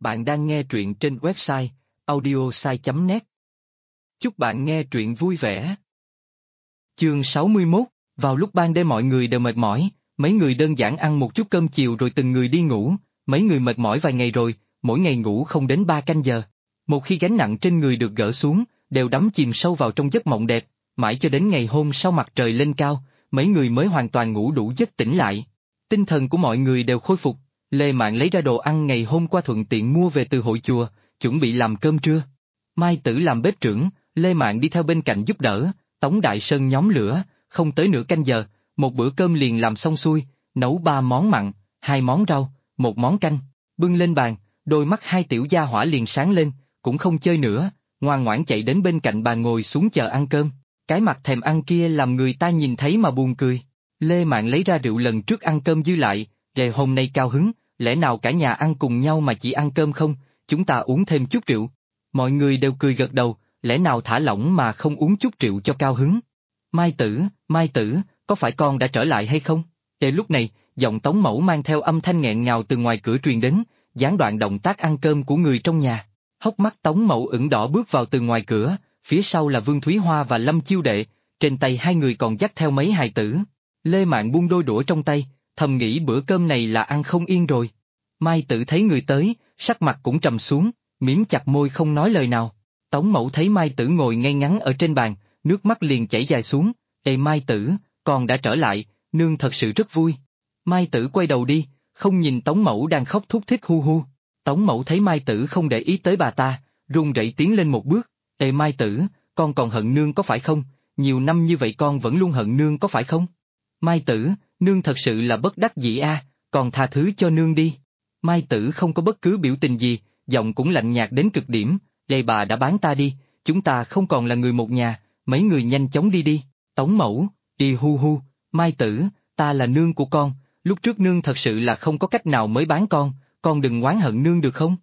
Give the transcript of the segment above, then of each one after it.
Bạn đang nghe truyện trên website audiosai.net. Chúc bạn nghe truyện vui vẻ. Chương 61, vào lúc ban đêm mọi người đều mệt mỏi, mấy người đơn giản ăn một chút cơm chiều rồi từng người đi ngủ, mấy người mệt mỏi vài ngày rồi, mỗi ngày ngủ không đến 3 canh giờ. Một khi gánh nặng trên người được gỡ xuống, đều đắm chìm sâu vào trong giấc mộng đẹp, mãi cho đến ngày hôm sau mặt trời lên cao, mấy người mới hoàn toàn ngủ đủ giấc tỉnh lại. Tinh thần của mọi người đều khôi phục, Lê Mạn lấy ra đồ ăn ngày hôm qua thuận tiện mua về từ hội chùa, chuẩn bị làm cơm trưa. Mai Tử làm bếp trưởng, Lê Mạn đi theo bên cạnh giúp đỡ, Tống Đại Sơn nhóm lửa, không tới nửa canh giờ, một bữa cơm liền làm xong xuôi, nấu 3 món mặn, 2 món rau, 1 món canh, bưng lên bàn, đôi mắt hai tiểu gia hỏa liền sáng lên, cũng không chơi nữa, ngoan ngoãn chạy đến bên cạnh bàn ngồi xuống chờ ăn cơm. Cái mặt thèm ăn kia làm người ta nhìn thấy mà buồn cười. Lê Mạn lấy ra rượu lần trước ăn cơm dư lại, đề hôm nay cao hứng, lẽ nào cả nhà ăn cùng nhau mà chỉ ăn cơm không, chúng ta uống thêm chút rượu. Mọi người đều cười gật đầu, lẽ nào thả lỏng mà không uống chút rượu cho cao hứng. Mai Tử, có phải con đã trở lại hay không? Lúc này, giọng Tống Mẫu mang theo âm thanh nghẹn ngào từ ngoài cửa truyền đến, gián đoạn động tác ăn cơm của người trong nhà. Hốc mắt Tống Mẫu ửng đỏ bước vào từ ngoài cửa, phía sau là Vương Thúy Hoa và Lâm Chiêu Đệ, trên tay hai người còn dắt theo mấy hài tử. Lê Mạn buông đôi đũa trong tay, thầm nghĩ bữa cơm này là ăn không yên rồi. Mai Tử thấy người tới, sắc mặt cũng trầm xuống, mím chặt môi không nói lời nào. Tống Mẫu thấy Mai Tử ngồi ngay ngắn ở trên bàn, nước mắt liền chảy dài xuống. Mai Tử, con đã trở lại, nương thật sự rất vui. Mai Tử quay đầu đi, không nhìn Tống Mẫu đang khóc thút thít hu hu. Tống Mẫu thấy Mai Tử không để ý tới bà ta, run rẩy tiến lên một bước. Mai Tử, con còn hận nương có phải không? Nhiều năm như vậy con vẫn luôn hận nương có phải không? Mai Tử, nương thật sự là bất đắc dĩ a, còn tha thứ cho nương đi. Mai Tử không có bất cứ biểu tình gì, giọng cũng lạnh nhạt đến cực điểm. Bà đã bán ta đi, chúng ta không còn là người một nhà, mấy người nhanh chóng đi đi. Tống Mẫu, đi hu hu, Mai Tử, ta là nương của con, lúc trước nương thật sự là không có cách nào mới bán con đừng oán hận nương được không?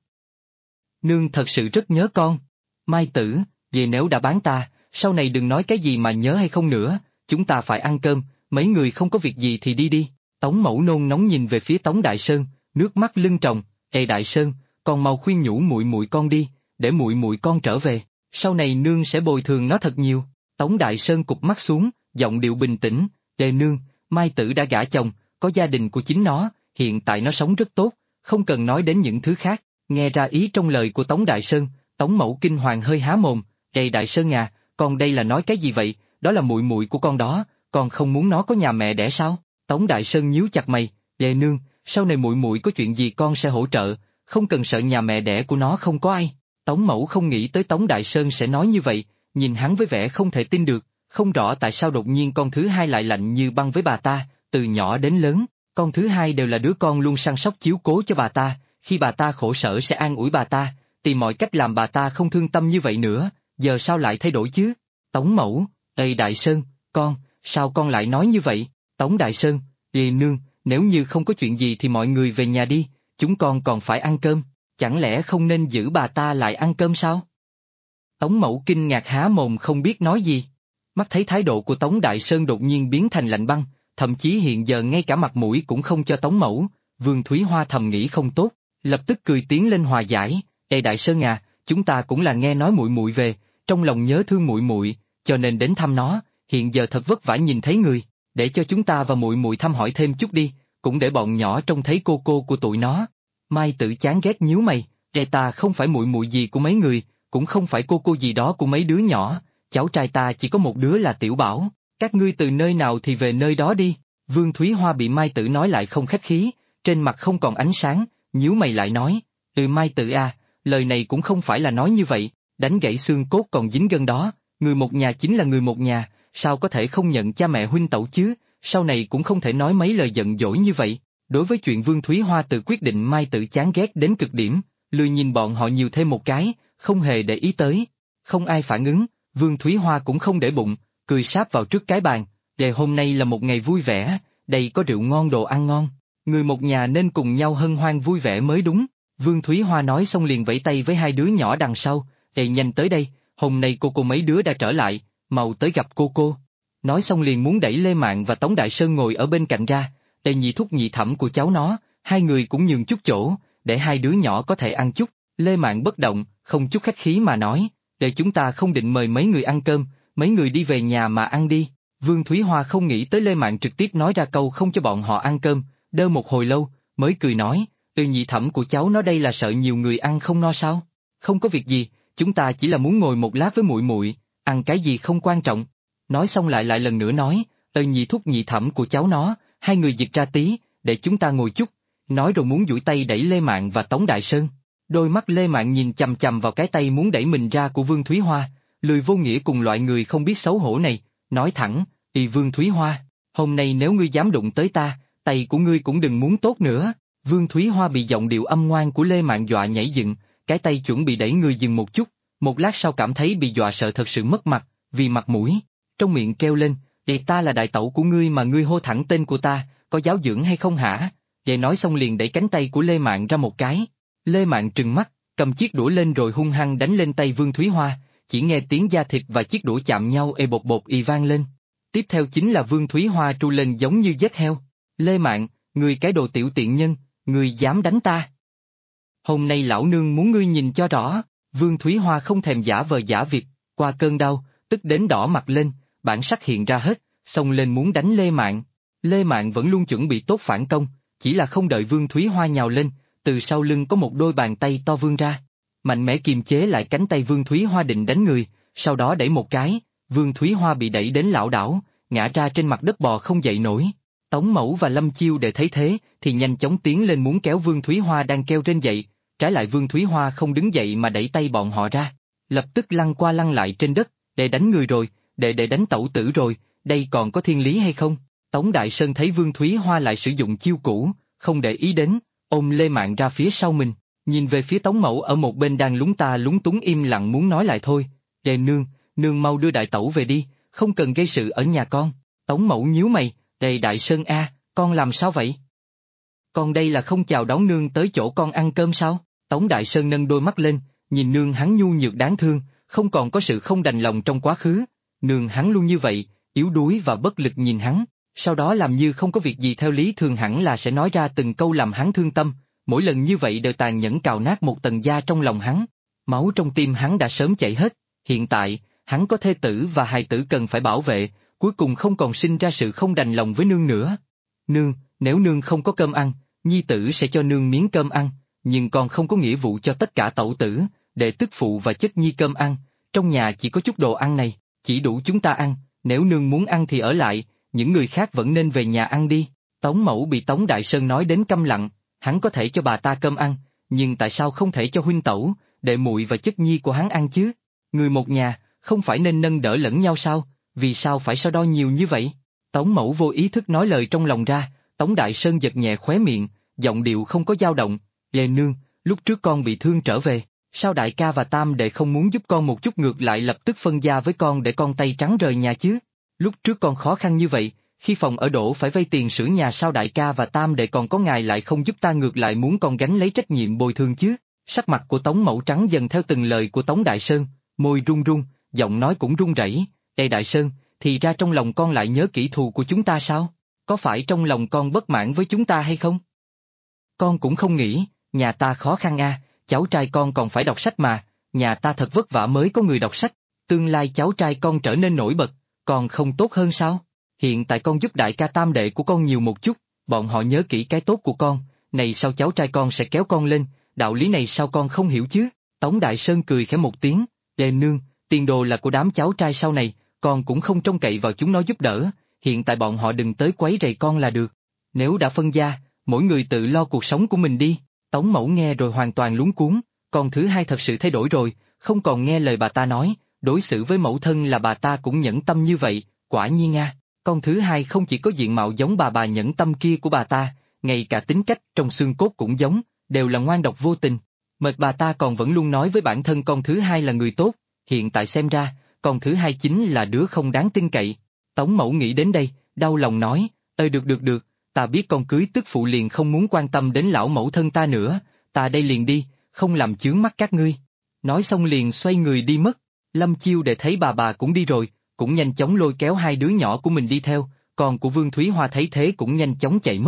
Nương thật sự rất nhớ con. Mai Tử, vậy nếu đã bán ta, sau này đừng nói cái gì mà nhớ hay không nữa, chúng ta phải ăn cơm, mấy người không có việc gì thì đi đi. Tống Mẫu nôn nóng nhìn về phía Tống Đại Sơn, nước mắt lưng tròng. Đại Sơn, con mau khuyên nhủ muội muội con đi, để muội muội con trở về, sau này nương sẽ bồi thường nó thật nhiều. Tống Đại Sơn cụp mắt xuống, giọng điệu bình tĩnh. Nương, Mai Tử đã gả chồng, có gia đình của chính nó, hiện tại nó sống rất tốt, không cần nói đến những thứ khác. Nghe ra ý trong lời của Tống Đại Sơn, Tống Mẫu kinh hoàng hơi há mồm. Đại Sơn à, con đây là nói cái gì vậy? Đó là muội muội của con đó, con không muốn nó có nhà mẹ đẻ sao? Tống Đại Sơn nhíu chặt mày. Nương, sau này muội muội có chuyện gì con sẽ hỗ trợ, không cần sợ nhà mẹ đẻ của nó không có ai. Tống Mẫu không nghĩ tới Tống Đại Sơn sẽ nói như vậy, nhìn hắn với vẻ không thể tin được, không rõ tại sao đột nhiên con thứ hai lại lạnh như băng với bà ta. Từ nhỏ đến lớn, con thứ hai đều là đứa con luôn săn sóc chiếu cố cho bà ta, khi bà ta khổ sở sẽ an ủi bà ta, tìm mọi cách làm bà ta không thương tâm như vậy nữa, giờ sao lại thay đổi chứ? Tống Mẫu, Đại Sơn, sao con lại nói như vậy? Tống Đại Sơn, nương, nếu như không có chuyện gì thì mọi người về nhà đi, chúng con còn phải ăn cơm, chẳng lẽ không nên giữ bà ta lại ăn cơm sao? Tống Mẫu kinh ngạc há mồm không biết nói gì. Mắt thấy thái độ của Tống Đại Sơn đột nhiên biến thành lạnh băng, thậm chí hiện giờ ngay cả mặt mũi cũng không cho Tống Mẫu. Vương Thúy Hoa thầm nghĩ không tốt, lập tức cười tiến lên hòa giải. Đại Sơn à, chúng ta cũng là nghe nói muội muội về, trong lòng nhớ thương muội muội, cho nên đến thăm nó, hiện giờ thật vất vả nhìn thấy người, để cho chúng ta và muội muội thăm hỏi thêm chút đi, cũng để bọn nhỏ trông thấy cô của tụi nó. Mai Tử chán ghét nhíu mày, ta không phải muội muội gì của mấy người, cũng không phải cô gì đó của mấy đứa nhỏ, cháu trai ta chỉ có một đứa là Tiểu Bảo, các ngươi từ nơi nào thì về nơi đó đi. Vương Thúy Hoa bị Mai Tử nói lại không khách khí, trên mặt không còn ánh sáng, nhíu mày lại nói, Mai Tử à, lời này cũng không phải là nói như vậy, đánh gãy xương cốt còn dính gân đó, người một nhà chính là người một nhà, sao có thể không nhận cha mẹ huynh tẩu chứ, sau này cũng không thể nói mấy lời giận dỗi như vậy. Đối với chuyện Vương Thúy Hoa tự quyết định Mai Tử chán ghét đến cực điểm, lười nhìn bọn họ nhiều thêm một cái, không hề để ý tới. Không ai phản ứng, Vương Thúy Hoa cũng không để bụng, cười sáp vào trước cái bàn. Hôm nay là một ngày vui vẻ, đây có rượu ngon đồ ăn ngon, người một nhà nên cùng nhau hân hoan vui vẻ mới đúng. Vương Thúy Hoa nói xong liền vẫy tay với hai đứa nhỏ đằng sau, nhanh tới đây, hôm nay cô mấy đứa đã trở lại, mau tới gặp cô. Nói xong liền muốn đẩy Lê Mạn và Tống Đại Sơn ngồi ở bên cạnh ra, nhị thúc nhị thẩm của cháu nó, hai người cũng nhường chút chỗ, để hai đứa nhỏ có thể ăn chút. Lê Mạn bất động, không chút khách khí mà nói, để chúng ta không định mời mấy người ăn cơm, mấy người đi về nhà mà ăn đi. Vương Thúy Hoa không nghĩ tới Lê Mạn trực tiếp nói ra câu không cho bọn họ ăn cơm, đơ một hồi lâu, mới cười nói, nhị thẩm của cháu nó đây là sợ nhiều người ăn không no sao? Không có việc gì, chúng ta chỉ là muốn ngồi một lát với muội muội, ăn cái gì không quan trọng. Nói xong lại lần nữa nói, nhị thúc nhị thẩm của cháu nó, hai người dịch ra tí, để chúng ta ngồi chút. Nói rồi muốn duỗi tay đẩy Lê Mạn và Tống Đại Sơn. Đôi mắt Lê Mạn nhìn chằm chằm vào cái tay muốn đẩy mình ra của Vương Thúy Hoa, lười vô nghĩa cùng loại người không biết xấu hổ này, nói thẳng, Vương Thúy Hoa, hôm nay nếu ngươi dám đụng tới ta, tay của ngươi cũng đừng muốn tốt nữa. Vương Thúy Hoa bị giọng điệu âm ngoan của Lê Mạn dọa nhảy dựng, cái tay chuẩn bị đẩy người dừng một chút, một lát sau cảm thấy bị dọa sợ thật sự mất mặt, vì mặt mũi, trong miệng kêu lên, ta là đại tẩu của ngươi mà ngươi hô thẳng tên của ta, có giáo dưỡng hay không hả? Vậy nói xong liền đẩy cánh tay của Lê Mạn ra một cái. Lê Mạn trừng mắt, cầm chiếc đũa lên rồi hung hăng đánh lên tay Vương Thúy Hoa, chỉ nghe tiếng da thịt và chiếc đũa chạm nhau bột bột vang lên. Tiếp theo chính là Vương Thúy Hoa tru lên giống như giết heo. Lê Mạn, ngươi cái đồ tiểu tiện nhân, ngươi dám đánh ta? Hôm nay lão nương muốn ngươi nhìn cho rõ. Vương Thúy Hoa không thèm giả vờ giả vịt, qua cơn đau, tức đến đỏ mặt lên, bản sắc hiện ra hết, xông lên muốn đánh Lê Mạn. Lê Mạn vẫn luôn chuẩn bị tốt phản công, chỉ là không đợi Vương Thúy Hoa nhào lên, từ sau lưng có một đôi bàn tay to vươn ra, mạnh mẽ kiềm chế lại cánh tay Vương Thúy Hoa định đánh người, sau đó đẩy một cái, Vương Thúy Hoa bị đẩy đến lảo đảo, ngã ra trên mặt đất bò không dậy nổi. Tống Mẫu và Lâm Chiêu để thấy thế, thì nhanh chóng tiến lên muốn kéo Vương Thúy Hoa đang kêu trên dậy, trái lại Vương Thúy Hoa không đứng dậy mà đẩy tay bọn họ ra, lập tức lăn qua lăn lại trên đất, để đánh người rồi, để đánh tẩu tử rồi, đây còn có thiên lý hay không? Tống Đại Sơn thấy Vương Thúy Hoa lại sử dụng chiêu cũ, không để ý đến, ôm Lê Mạn ra phía sau mình, nhìn về phía Tống Mẫu ở một bên đang lúng ta lúng túng im lặng muốn nói lại thôi, nương mau đưa đại tẩu về đi, không cần gây sự ở nhà con. Tống Mẫu nhíu mày, Đại Sơn con làm sao vậy? Con đây là không chào đón nương tới chỗ con ăn cơm sao? Tống Đại Sơn nâng đôi mắt lên, nhìn nương hắn nhu nhược đáng thương, không còn có sự không đành lòng trong quá khứ, nương hắn luôn như vậy, yếu đuối và bất lực nhìn hắn, sau đó làm như không có việc gì theo lý thường hẳn là sẽ nói ra từng câu làm hắn thương tâm, mỗi lần như vậy đều tàn nhẫn cào nát một tầng da trong lòng hắn, máu trong tim hắn đã sớm chảy hết, hiện tại, hắn có thê tử và hài tử cần phải bảo vệ, cuối cùng không còn sinh ra sự không đành lòng với nương nữa. Nương, nếu nương không có cơm ăn, nhi tử sẽ cho nương miếng cơm ăn, nhưng con không có nghĩa vụ cho tất cả tẩu tử, để tức phụ và chất nhi cơm ăn, trong nhà chỉ có chút đồ ăn này, chỉ đủ chúng ta ăn, nếu nương muốn ăn thì ở lại, những người khác vẫn nên về nhà ăn đi. Tống Mẫu bị Tống Đại Sơn nói đến câm lặng, hắn có thể cho bà ta cơm ăn, nhưng tại sao không thể cho huynh tẩu, đệ muội và chất nhi của hắn ăn chứ? Người một nhà, không phải nên nâng đỡ lẫn nhau sao, vì sao phải so đo nhiều như vậy? Tống Mẫu vô ý thức nói lời trong lòng ra, Tống Đại Sơn giật nhẹ khóe miệng, giọng điệu không có dao động, nương, lúc trước con bị thương trở về, sao đại ca và tam đệ không muốn giúp con một chút ngược lại lập tức phân gia với con để con tay trắng rời nhà chứ? Lúc trước con khó khăn như vậy, khi phòng ở đổ phải vay tiền sửa nhà sao đại ca và tam đệ còn có ngài lại không giúp ta ngược lại muốn con gánh lấy trách nhiệm bồi thường chứ? Sắc mặt của Tống Mẫu trắng dần theo từng lời của Tống Đại Sơn, môi run run, giọng nói cũng run rẩy. Đại Sơn, thì ra trong lòng con lại nhớ kỹ thù của chúng ta sao? Có phải trong lòng con bất mãn với chúng ta hay không? Con cũng không nghĩ, nhà ta khó khăn cháu trai con còn phải đọc sách mà, nhà ta thật vất vả mới có người đọc sách, tương lai cháu trai con trở nên nổi bật, còn không tốt hơn sao? Hiện tại con giúp đại ca tam đệ của con nhiều một chút, bọn họ nhớ kỹ cái tốt của con, này sao cháu trai con sẽ kéo con lên, đạo lý này sao con không hiểu chứ? Tống Đại Sơn cười khẽ một tiếng, nương, tiền đồ là của đám cháu trai sau này, con cũng không trông cậy vào chúng nó giúp đỡ, hiện tại bọn họ đừng tới quấy rầy con là được. Nếu đã phân gia, mỗi người tự lo cuộc sống của mình đi. Tống Mẫu nghe rồi hoàn toàn luống cuống, con thứ hai thật sự thay đổi rồi, không còn nghe lời bà ta nói, đối xử với mẫu thân là bà ta cũng nhẫn tâm như vậy, quả nhiên con thứ hai không chỉ có diện mạo giống bà nhẫn tâm kia của bà ta, ngay cả tính cách trong xương cốt cũng giống, đều là ngoan độc vô tình. Mệt bà ta còn vẫn luôn nói với bản thân con thứ hai là người tốt, hiện tại xem ra, con thứ hai chính là đứa không đáng tin cậy. Tống Mẫu nghĩ đến đây, đau lòng nói, được, ta biết con cưới tức phụ liền không muốn quan tâm đến lão mẫu thân ta nữa, ta đây liền đi, không làm chướng mắt các ngươi. Nói xong liền xoay người đi mất, Lâm Chiêu để thấy bà cũng đi rồi, cũng nhanh chóng lôi kéo hai đứa nhỏ của mình đi theo, con của Vương Thúy Hoa thấy thế cũng nhanh chóng chạy mất,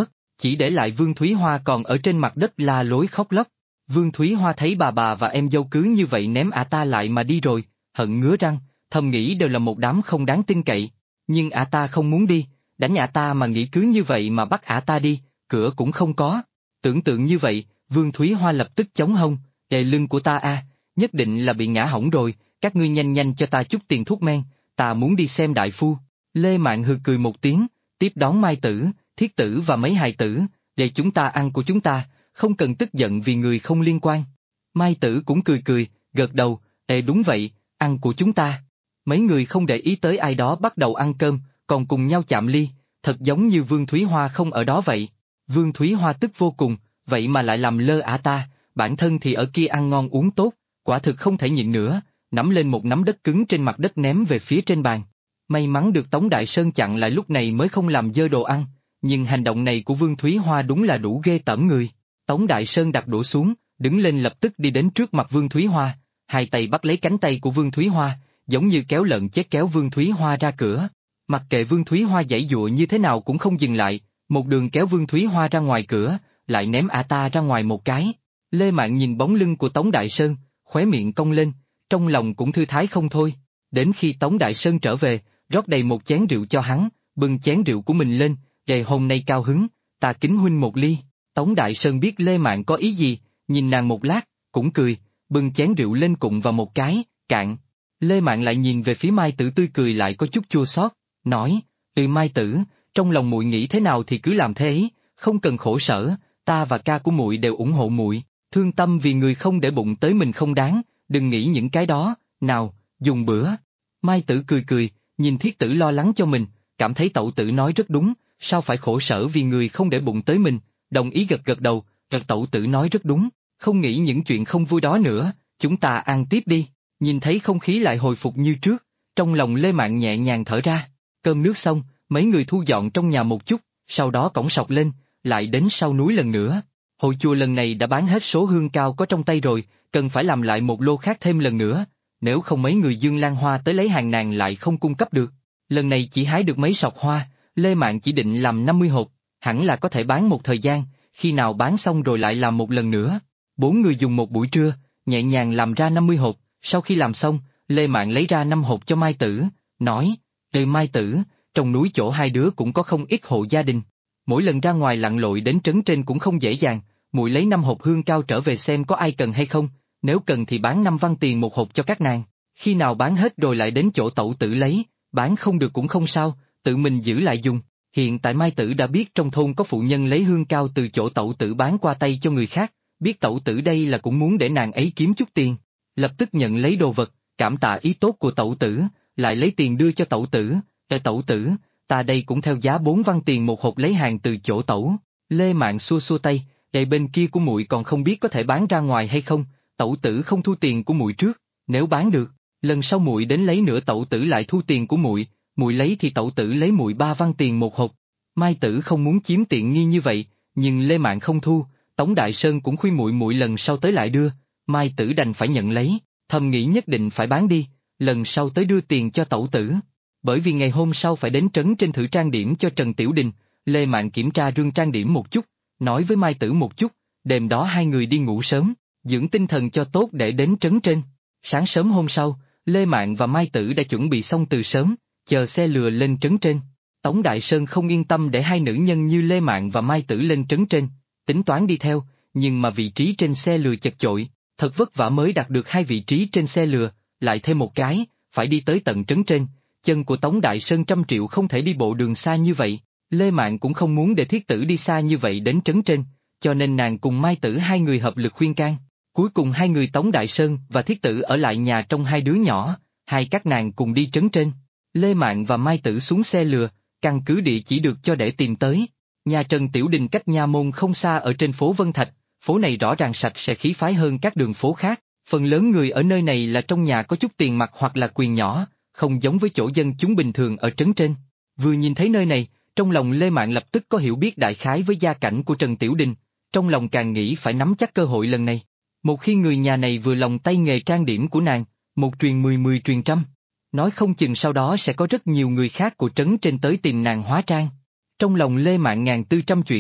chỉ để lại Vương Thúy Hoa còn ở trên mặt đất la lối khóc lóc. Vương Thúy Hoa thấy bà và em dâu cứ như vậy ném ta lại mà đi rồi, hận ngứa răng, thầm nghĩ đều là một đám không đáng tin cậy. Nhưng ta không muốn đi, đánh ta mà nghĩ cứ như vậy mà bắt ta đi, cửa cũng không có. Tưởng tượng như vậy, Vương Thúy Hoa lập tức chống hông, đè lưng của ta nhất định là bị ngã hỏng rồi, các ngươi nhanh nhanh cho ta chút tiền thuốc men, ta muốn đi xem đại phu. Lê Mạn hừ cười một tiếng, tiếp đón Mai Tử, Thiết Tử và mấy hài tử, để chúng ta ăn của chúng ta, không cần tức giận vì người không liên quan. Mai Tử cũng cười, gật đầu, đúng vậy, ăn của chúng ta. Mấy người không để ý tới ai đó bắt đầu ăn cơm, còn cùng nhau chạm ly, thật giống như Vương Thúy Hoa không ở đó vậy. Vương Thúy Hoa tức vô cùng, vậy mà lại làm lơ ta, bản thân thì ở kia ăn ngon uống tốt, quả thực không thể nhịn nữa, nắm lên một nắm đất cứng trên mặt đất ném về phía trên bàn. May mắn được Tống Đại Sơn chặn lại lúc này mới không làm dơ đồ ăn, nhưng hành động này của Vương Thúy Hoa đúng là đủ ghê tởm người. Tống Đại Sơn đặt đũa xuống, đứng lên lập tức đi đến trước mặt Vương Thúy Hoa, hai tay bắt lấy cánh tay của Vương Thúy Hoa, giống như kéo lợn chết kéo Vương Thúy Hoa ra cửa. Mặc kệ Vương Thúy Hoa giãy giụa như thế nào cũng không dừng lại, một đường kéo Vương Thúy Hoa ra ngoài cửa, lại ném ta ra ngoài một cái. Lê Mạn nhìn bóng lưng của Tống Đại Sơn, khóe miệng cong lên, trong lòng cũng thư thái không thôi. Đến khi Tống Đại Sơn trở về, rót đầy một chén rượu cho hắn, bưng chén rượu của mình lên, đề hôm nay cao hứng, ta kính huynh một ly. Tống Đại Sơn biết Lê Mạn có ý gì, nhìn nàng một lát, cũng cười, bưng chén rượu lên cụng vào một cái, cạn. Lê Mạn lại nhìn về phía Mai Tử tươi cười lại có chút chua xót, nói, Mai Tử, trong lòng muội nghĩ thế nào thì cứ làm thế ấy, không cần khổ sở, ta và ca của muội đều ủng hộ muội, thương tâm vì người không để bụng tới mình không đáng, đừng nghĩ những cái đó, nào, dùng bữa. Mai Tử cười, nhìn Thiết Tử lo lắng cho mình, cảm thấy Tẩu Tử nói rất đúng, sao phải khổ sở vì người không để bụng tới mình, đồng ý gật đầu, Tẩu Tử nói rất đúng, không nghĩ những chuyện không vui đó nữa, chúng ta ăn tiếp đi. Nhìn thấy không khí lại hồi phục như trước, trong lòng Lê Mạn nhẹ nhàng thở ra. Cơm nước xong, mấy người thu dọn trong nhà một chút, sau đó cõng sọc lên, lại đến sau núi lần nữa. Hội chùa lần này đã bán hết số hương cao có trong tay rồi, cần phải làm lại một lô khác thêm lần nữa, nếu không mấy người Dương Lan Hoa tới lấy hàng nàng lại không cung cấp được. Lần này chỉ hái được mấy sọt hoa, Lê Mạn chỉ định làm 50 hộp, hẳn là có thể bán một thời gian, khi nào bán xong rồi lại làm một lần nữa. 4 người dùng một buổi trưa, nhẹ nhàng làm ra 50 hộp. Sau khi làm xong, Lê Mạn lấy ra 5 hộp cho Mai Tử, nói, Mai Tử, trong núi chỗ hai đứa cũng có không ít hộ gia đình. Mỗi lần ra ngoài lặn lội đến trấn trên cũng không dễ dàng, muội lấy 5 hộp hương cao trở về xem có ai cần hay không, nếu cần thì bán 5 văn tiền một hộp cho các nàng, khi nào bán hết rồi lại đến chỗ Tẩu Tử lấy, bán không được cũng không sao, tự mình giữ lại dùng. Hiện tại Mai Tử đã biết trong thôn có phụ nhân lấy hương cao từ chỗ Tẩu Tử bán qua tay cho người khác, biết Tẩu Tử đây là cũng muốn để nàng ấy kiếm chút tiền. Lập tức nhận lấy đồ vật, cảm tạ ý tốt của Tẩu Tử, lại lấy tiền đưa cho Tẩu Tử. Tẩu Tử, ta đây cũng theo giá 4 văn tiền một hộp lấy hàng từ chỗ Tẩu. Lê Mạn xua tay, bên kia của muội còn không biết có thể bán ra ngoài hay không, Tẩu Tử không thu tiền của muội trước, nếu bán được, lần sau muội đến lấy nữa Tẩu Tử lại thu tiền của muội, muội lấy thì Tẩu Tử lấy muội 3 văn tiền một hộp. Mai Tử không muốn chiếm tiện nghi như vậy, nhưng Lê Mạn không thu, Tống Đại Sơn cũng khuyên muội lần sau tới lại đưa. Mai Tử đành phải nhận lấy, thầm nghĩ nhất định phải bán đi, lần sau tới đưa tiền cho Tẩu Tử. Bởi vì ngày hôm sau phải đến trấn trên thử trang điểm cho Trần Tiểu Đình, Lê Mạn kiểm tra rương trang điểm một chút, nói với Mai Tử một chút, đêm đó hai người đi ngủ sớm, dưỡng tinh thần cho tốt để đến trấn trên. Sáng sớm hôm sau, Lê Mạn và Mai Tử đã chuẩn bị xong từ sớm, chờ xe lừa lên trấn trên. Tống Đại Sơn không yên tâm để hai nữ nhân như Lê Mạn và Mai Tử lên trấn trên, tính toán đi theo, nhưng mà vị trí trên xe lừa chật chội. Thật vất vả mới đạt được 2 vị trí trên xe lừa, lại thêm một cái, phải đi tới tận trấn trên, chân của Tống Đại Sơn 100 triệu không thể đi bộ đường xa như vậy, Lê Mạn cũng không muốn để Thiết Tử đi xa như vậy đến trấn trên, cho nên nàng cùng Mai Tử hai người hợp lực khuyên can, cuối cùng hai người Tống Đại Sơn và Thiết Tử ở lại nhà trong hai đứa nhỏ, hai các nàng cùng đi trấn trên. Lê Mạn và Mai Tử xuống xe lừa, căn cứ địa chỉ được cho để tìm tới, nhà Trần Tiểu Đình cách nha môn không xa ở trên phố Vân Thạch. Phố này rõ ràng sạch sẽ khí phái hơn các đường phố khác, phần lớn người ở nơi này là trong nhà có chút tiền mặt hoặc là quyền nhỏ, không giống với chỗ dân chúng bình thường ở trấn trên. Vừa nhìn thấy nơi này, trong lòng Lê Mạn lập tức có hiểu biết đại khái với gia cảnh của Trần Tiểu Đình, trong lòng càng nghĩ phải nắm chắc cơ hội lần này. Một khi người nhà này vừa lòng tay nghề trang điểm của nàng, một truyền 10 10 truyền trăm, nói không chừng sau đó sẽ có rất nhiều người khác của trấn trên tới tìm nàng hóa trang. Trong lòng Lê Mạn ngàn tư trăm chuyển,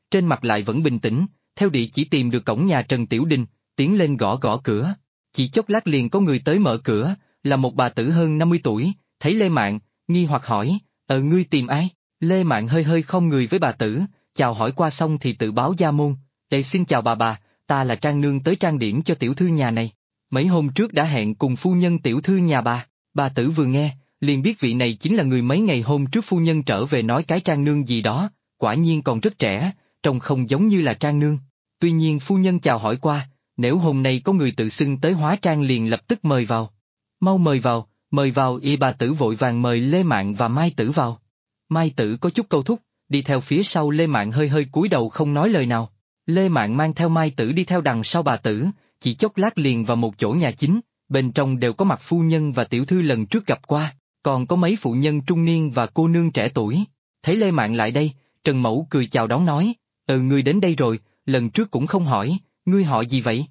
trên mặt lại vẫn bình tĩnh, theo địa chỉ tìm được cổng nhà Trần Tiểu Đình, tiến lên gõ gõ cửa. Chỉ chốc lát liền có người tới mở cửa, là một bà tử hơn 50 tuổi, thấy Lê Mạn, nghi hoặc hỏi, ngươi tìm ai? Lê Mạn hơi hơi khom người với bà tử, chào hỏi qua xong thì tự báo gia môn, xin chào bà, ta là Trang Nương tới trang điểm cho tiểu thư nhà này. Mấy hôm trước đã hẹn cùng phu nhân tiểu thư nhà bà tử vừa nghe, liền biết vị này chính là người mấy ngày hôm trước phu nhân trở về nói cái Trang Nương gì đó, quả nhiên còn rất trẻ, trông không giống như là Trang Nương. Tuy nhiên phu nhân chào hỏi qua, nếu hôm nay có người tự xưng tới hóa trang liền lập tức mời vào. Mau mời vào bà tử vội vàng mời Lê Mạn và Mai Tử vào. Mai Tử có chút câu thúc, đi theo phía sau Lê Mạn hơi hơi cúi đầu không nói lời nào. Lê Mạn mang theo Mai Tử đi theo đằng sau bà tử, chỉ chốc lát liền vào một chỗ nhà chính, bên trong đều có mặt phu nhân và tiểu thư lần trước gặp qua, còn có mấy phụ nhân trung niên và cô nương trẻ tuổi. Thấy Lê Mạn lại đây, Trần Mẫu cười chào đón nói, ngươi đến đây rồi, lần trước cũng không hỏi, ngươi họ gì vậy?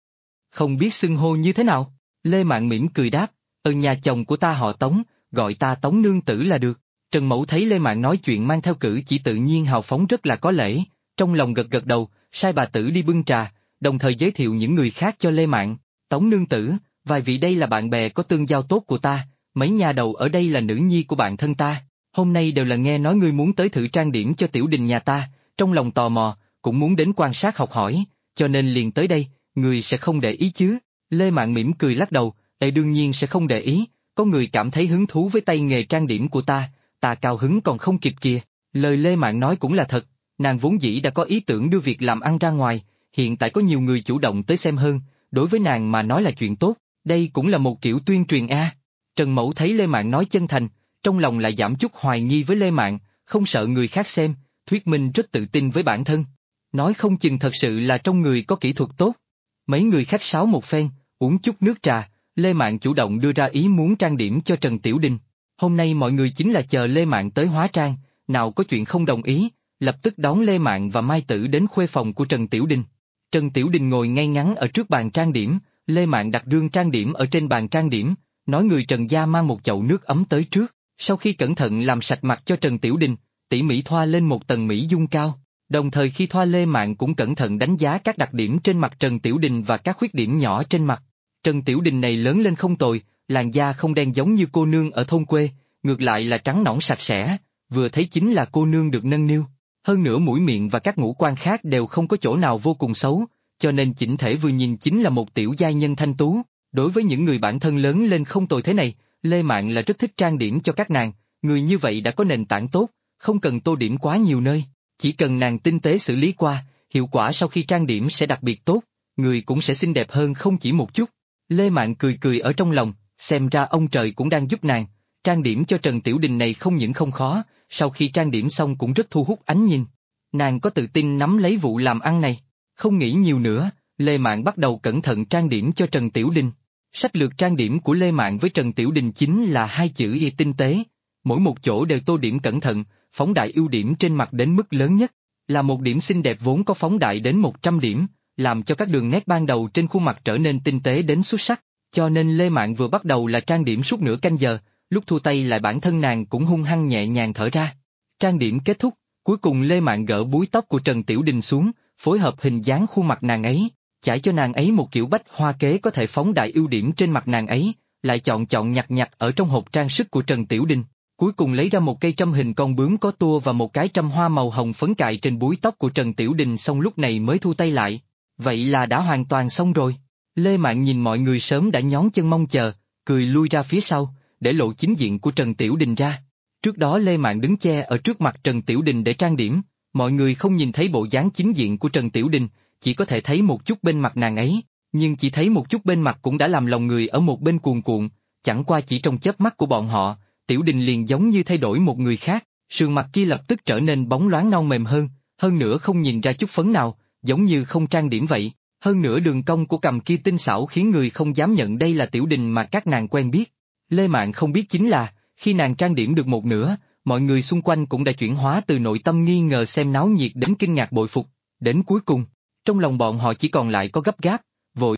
Không biết xưng hô như thế nào? Lê Mạn mỉm cười đáp, nhà chồng của ta họ Tống, gọi ta Tống nương tử là được. Trần Mẫu thấy Lê Mạn nói chuyện mang theo cử chỉ tự nhiên hào phóng rất là có lễ, trong lòng gật gật đầu, sai bà tử đi bưng trà, đồng thời giới thiệu những người khác cho Lê Mạn. Tống nương tử, vài vị đây là bạn bè có tương giao tốt của ta, mấy nhà đầu ở đây là nữ nhi của bạn thân ta, hôm nay đều là nghe nói ngươi muốn tới thử trang điểm cho Tiểu Đình nhà ta, trong lòng tò mò, cũng muốn đến quan sát học hỏi, cho nên liền tới đây, ngươi sẽ không để ý chứ? Lê Mạn mỉm cười lắc đầu, đương nhiên sẽ không để ý, có người cảm thấy hứng thú với tay nghề trang điểm của ta cao hứng còn không kịp kìa. Lời Lê Mạn nói cũng là thật, nàng vốn dĩ đã có ý tưởng đưa việc làm ăn ra ngoài, hiện tại có nhiều người chủ động tới xem hơn, đối với nàng mà nói là chuyện tốt, đây cũng là một kiểu tuyên truyền a. Trần Mẫu thấy Lê Mạn nói chân thành, trong lòng lại giảm chút hoài nghi với Lê Mạn, không sợ người khác xem, thuyết minh rất tự tin với bản thân. Nói không chừng thật sự là trong người có kỹ thuật tốt. Mấy người khách sáo một phen, uống chút nước trà, Lê Mạn chủ động đưa ra ý muốn trang điểm cho Trần Tiểu Đình. Hôm nay mọi người chính là chờ Lê Mạn tới hóa trang, nào có chuyện không đồng ý, lập tức đón Lê Mạn và Mai Tử đến khuê phòng của Trần Tiểu Đình. Trần Tiểu Đình ngồi ngay ngắn ở trước bàn trang điểm, Lê Mạn đặt gương trang điểm ở trên bàn trang điểm, nói người Trần gia mang một chậu nước ấm tới trước, sau khi cẩn thận làm sạch mặt cho Trần Tiểu Đình, tỉ mỉ thoa lên một tầng mỹ dung cao, đồng thời khi thoa Lê Mạn cũng cẩn thận đánh giá các đặc điểm trên mặt Trần Tiểu Đình và các khuyết điểm nhỏ trên mặt. Trần Tiểu Đình này lớn lên không tồi, làn da không đen giống như cô nương ở thôn quê, ngược lại là trắng nõn sạch sẽ, vừa thấy chính là cô nương được nâng niu. Hơn nữa mũi miệng và các ngũ quan khác đều không có chỗ nào vô cùng xấu, cho nên chỉnh thể vừa nhìn chính là một tiểu giai nhân thanh tú. Đối với những người bản thân lớn lên không tồi thế này, Lê Mạn là rất thích trang điểm cho các nàng, người như vậy đã có nền tảng tốt, không cần tô điểm quá nhiều nơi, chỉ cần nàng tinh tế xử lý qua, hiệu quả sau khi trang điểm sẽ đặc biệt tốt, người cũng sẽ xinh đẹp hơn không chỉ một chút. Lê Mạn cười cười ở trong lòng, xem ra ông trời cũng đang giúp nàng, trang điểm cho Trần Tiểu Đình này không những không khó, sau khi trang điểm xong cũng rất thu hút ánh nhìn. Nàng có tự tin nắm lấy vụ làm ăn này, không nghĩ nhiều nữa, Lê Mạn bắt đầu cẩn thận trang điểm cho Trần Tiểu Đình. Sách lược trang điểm của Lê Mạn với Trần Tiểu Đình chính là hai chữ y tinh tế, mỗi một chỗ đều tô điểm cẩn thận, phóng đại ưu điểm trên mặt đến mức lớn nhất, là một điểm xinh đẹp vốn có phóng đại đến 100 điểm, làm cho các đường nét ban đầu trên khuôn mặt trở nên tinh tế đến xuất sắc, cho nên Lê Mạn vừa bắt đầu là trang điểm suốt nửa canh giờ, lúc thu tay lại bản thân nàng cũng hung hăng nhẹ nhàng thở ra. Trang điểm kết thúc, cuối cùng Lê Mạn gỡ búi tóc của Trần Tiểu Đình xuống, phối hợp hình dáng khuôn mặt nàng ấy, chải cho nàng ấy một kiểu bách hoa kế có thể phóng đại ưu điểm trên mặt nàng ấy, lại chọn nhặt ở trong hộp trang sức của Trần Tiểu Đình. Cuối cùng lấy ra một cây trâm hình con bướm có tua và một cái trâm hoa màu hồng phấn cài trên búi tóc của Trần Tiểu Đình, xong lúc này mới thu tay lại. Vậy là đã hoàn toàn xong rồi. Lê Mạn nhìn mọi người sớm đã nhón chân mong chờ, cười lui ra phía sau, để lộ chính diện của Trần Tiểu Đình ra. Trước đó Lê Mạn đứng che ở trước mặt Trần Tiểu Đình để trang điểm, mọi người không nhìn thấy bộ dáng chính diện của Trần Tiểu Đình, chỉ có thể thấy một chút bên mặt nàng ấy, nhưng chỉ thấy một chút bên mặt cũng đã làm lòng người ở một bên cuồn cuộn, chẳng qua chỉ trong chớp mắt của bọn họ, Tiểu Đình liền giống như thay đổi một người khác, sườn mặt kia lập tức trở nên bóng loáng non mềm hơn nữa không nhìn ra chút phấn nào, giống như không trang điểm vậy, hơn nữa đường cong của cằm kia tinh xảo khiến người không dám nhận đây là Tiểu Đình mà các nàng quen biết. Lê Mạn không biết chính là, khi nàng trang điểm được một nửa, mọi người xung quanh cũng đã chuyển hóa từ nội tâm nghi ngờ xem náo nhiệt đến kinh ngạc bội phục, đến cuối cùng, trong lòng bọn họ chỉ còn lại có gấp gáp, vội.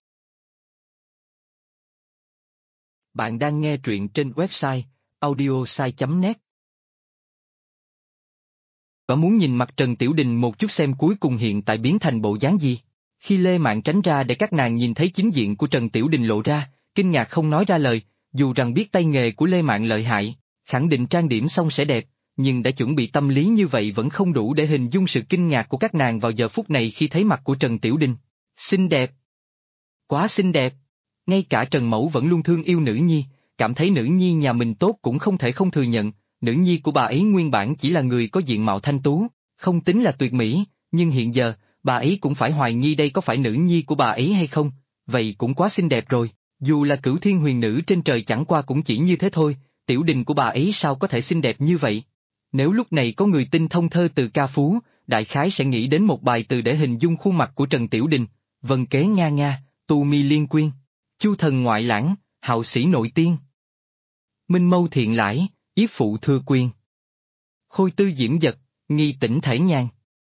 Bạn đang nghe truyện trên website audiosai.net Và muốn nhìn mặt Trần Tiểu Đình một chút xem cuối cùng hiện tại biến thành bộ dáng gì. Khi Lê Mạn tránh ra để các nàng nhìn thấy chính diện của Trần Tiểu Đình lộ ra, kinh ngạc không nói ra lời, dù rằng biết tay nghề của Lê Mạn lợi hại, khẳng định trang điểm xong sẽ đẹp, nhưng đã chuẩn bị tâm lý như vậy vẫn không đủ để hình dung sự kinh ngạc của các nàng vào giờ phút này khi thấy mặt của Trần Tiểu Đình. Xinh đẹp. Quá xinh đẹp. Ngay cả Trần Mẫu vẫn luôn thương yêu nữ nhi, cảm thấy nữ nhi nhà mình tốt cũng không thể không thừa nhận, nữ nhi của bà ấy nguyên bản chỉ là người có diện mạo thanh tú, không tính là tuyệt mỹ, nhưng hiện giờ, bà ấy cũng phải hoài nghi đây có phải nữ nhi của bà ấy hay không, vậy cũng quá xinh đẹp rồi, dù là cửu thiên huyền nữ trên trời chẳng qua cũng chỉ như thế thôi, Tiểu Đình của bà ấy sao có thể xinh đẹp như vậy. Nếu lúc này có người tinh thông thơ từ ca phú, đại khái sẽ nghĩ đến một bài từ để hình dung khuôn mặt của Trần Tiểu Đình, vân kế nga nga, tu mi liên quyên, chu thần ngoại lãng, hạo sĩ nội tiên. Minh mâu thiện lãi, yếp phụ thừa quyền. Khôi tư diễm dật, nghi tỉnh thể nhàn.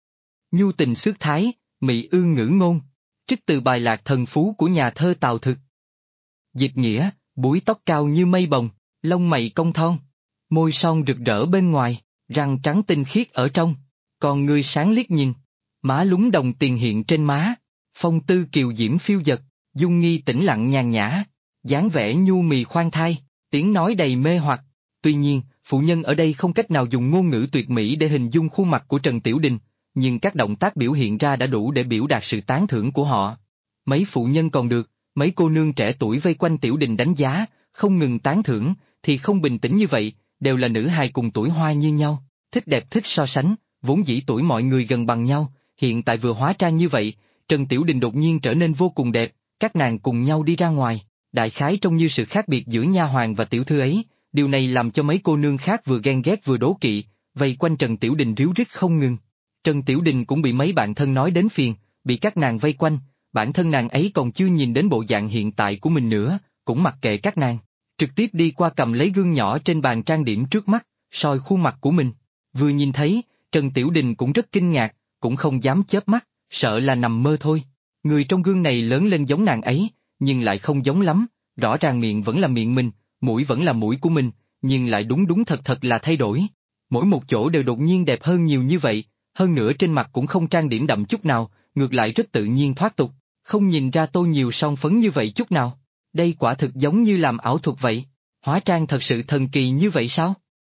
Nhu tình xước thái, mị ương ngữ ngôn, trích từ bài lạc thần phú của nhà thơ Tào Thực. Dịch nghĩa, búi tóc cao như mây bồng, lông mày cong thon, môi son rực rỡ bên ngoài, răng trắng tinh khiết ở trong, còn người sáng liếc nhìn, má lúng đồng tiền hiện trên má, phong tư kiều diễm phiêu dật, dung nghi tĩnh lặng nhàn nhã, dáng vẻ nhu mì khoan thai, tiếng nói đầy mê hoặc. Tuy nhiên, phụ nhân ở đây không cách nào dùng ngôn ngữ tuyệt mỹ để hình dung khuôn mặt của Trần Tiểu Đình, nhưng các động tác biểu hiện ra đã đủ để biểu đạt sự tán thưởng của họ. Mấy phụ nhân còn được, mấy cô nương trẻ tuổi vây quanh Tiểu Đình đánh giá, không ngừng tán thưởng, thì không bình tĩnh như vậy, đều là nữ hài cùng tuổi hoa như nhau, thích đẹp thích so sánh, vốn dĩ tuổi mọi người gần bằng nhau, hiện tại vừa hóa trang như vậy, Trần Tiểu Đình đột nhiên trở nên vô cùng đẹp, các nàng cùng nhau đi ra ngoài, đại khái trông như sự khác biệt giữa nha hoàn và tiểu thư ấy, điều này làm cho mấy cô nương khác vừa ghen ghét vừa đố kỵ, vây quanh Trần Tiểu Đình ríu rít không ngừng. Trần Tiểu Đình cũng bị mấy bạn thân nói đến phiền, bị các nàng vây quanh, bản thân nàng ấy còn chưa nhìn đến bộ dạng hiện tại của mình nữa, cũng mặc kệ các nàng, trực tiếp đi qua cầm lấy gương nhỏ trên bàn trang điểm trước mắt, soi khuôn mặt của mình. Vừa nhìn thấy, Trần Tiểu Đình cũng rất kinh ngạc, cũng không dám chớp mắt, sợ là nằm mơ thôi. Người trong gương này lớn lên giống nàng ấy, nhưng lại không giống lắm, rõ ràng miệng vẫn là miệng mình, mũi vẫn là mũi của mình, nhưng lại đúng thật là thay đổi. Mỗi một chỗ đều đột nhiên đẹp hơn nhiều như vậy, hơn nữa trên mặt cũng không trang điểm đậm chút nào, ngược lại rất tự nhiên thoát tục, không nhìn ra tô nhiều son phấn như vậy chút nào. Đây quả thực giống như làm ảo thuật vậy, hóa trang thật sự thần kỳ như vậy sao?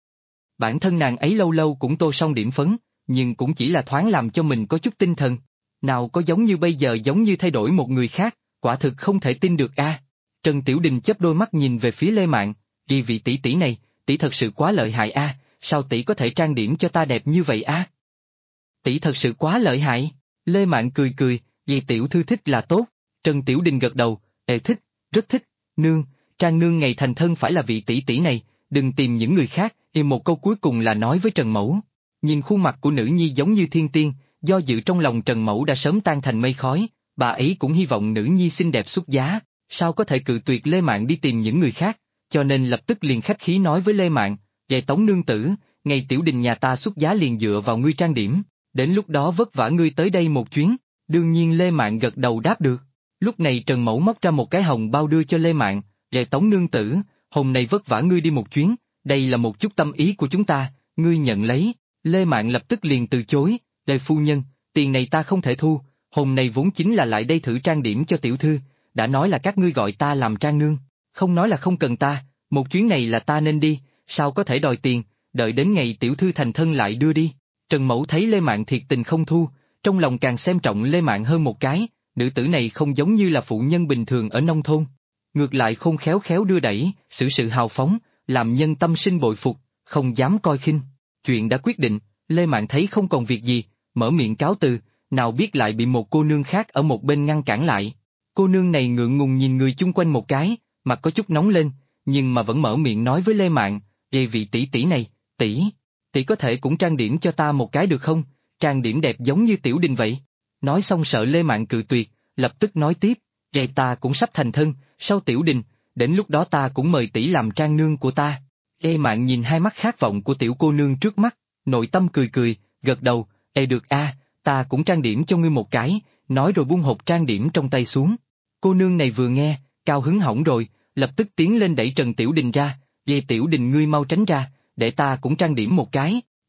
Bản thân nàng ấy lâu lâu cũng tô son điểm phấn, nhưng cũng chỉ là thoáng làm cho mình có chút tinh thần. Nào có giống như bây giờ giống như thay đổi một người khác, quả thực không thể tin được a. Trần Tiểu Đình chớp đôi mắt nhìn về phía Lê Mạn, đi vị tỷ tỷ này, tỷ thật sự quá lợi hại a, sao tỷ có thể trang điểm cho ta đẹp như vậy a? Tỷ thật sự quá lợi hại. Lê Mạn cười cười, vì tiểu thư thích là tốt. Trần Tiểu Đình gật đầu, thích, rất thích, nương, Trang nương ngày thành thân phải là vị tỷ tỷ này, đừng tìm những người khác. Một câu cuối cùng là nói với Trần Mẫu. Nhìn khuôn mặt của nữ nhi giống như thiên tiên, do dự trong lòng Trần Mẫu đã sớm tan thành mây khói, bà ấy cũng hy vọng nữ nhi xinh đẹp xuất giá, sao có thể cự tuyệt Lê Mạn đi tìm những người khác, cho nên lập tức liền khách khí nói với Lê Mạn, về Tống nương tử, ngày Tiểu Đình nhà ta xuất giá liền dựa vào ngươi trang điểm, đến lúc đó vất vả ngươi tới đây một chuyến. Đương nhiên Lê Mạn gật đầu đáp được. Lúc này Trần Mẫu móc ra một cái hồng bao đưa cho Lê Mạn, về Tống nương tử, hôm nay vất vả ngươi đi một chuyến, đây là một chút tâm ý của chúng ta, ngươi nhận lấy. Lê Mạn lập tức liền từ chối, Lê phu nhân, tiền này ta không thể thu, hôm nay vốn chính là lại đây thử trang điểm cho tiểu thư, đã nói là các ngươi gọi ta làm trang nương, không nói là không cần ta, một chuyến này là ta nên đi, sao có thể đòi tiền, đợi đến ngày tiểu thư thành thân lại đưa đi. Trần Mẫu thấy Lê Mạn thiệt tình không thu, trong lòng càng xem trọng Lê Mạn hơn một cái, nữ tử này không giống như là phụ nhân bình thường ở nông thôn. Ngược lại khôn khéo khéo đưa đẩy, xử sự hào phóng, làm nhân tâm sinh bội phục, không dám coi khinh. Chuyện đã quyết định, Lê Mạn thấy không còn việc gì, mở miệng cáo từ, nào biết lại bị một cô nương khác ở một bên ngăn cản lại. Cô nương này ngượng ngùng nhìn người chung quanh một cái, mặt có chút nóng lên, nhưng mà vẫn mở miệng nói với Lê Mạn, "Ê vị tỷ tỷ này, tỷ có thể cũng trang điểm cho ta một cái được không, trang điểm đẹp giống như Tiểu Đình vậy." Nói xong sợ Lê Mạn cự tuyệt, lập tức nói tiếp, "Vậy ta cũng sắp thành thân, sau Tiểu Đình, đến lúc đó ta cũng mời tỷ làm trang nương của ta." Lê Mạn nhìn hai mắt khát vọng của tiểu cô nương trước mắt, nội tâm cười cười, gật đầu, được a, ta cũng trang điểm cho ngươi một cái, nói rồi buông hộp trang điểm trong tay xuống. Cô nương này vừa nghe, cao hứng hỏng rồi, lập tức tiến lên đẩy Trần Tiểu Đình ra, "Về Tiểu Đình ngươi mau tránh ra, để ta cũng trang điểm một cái."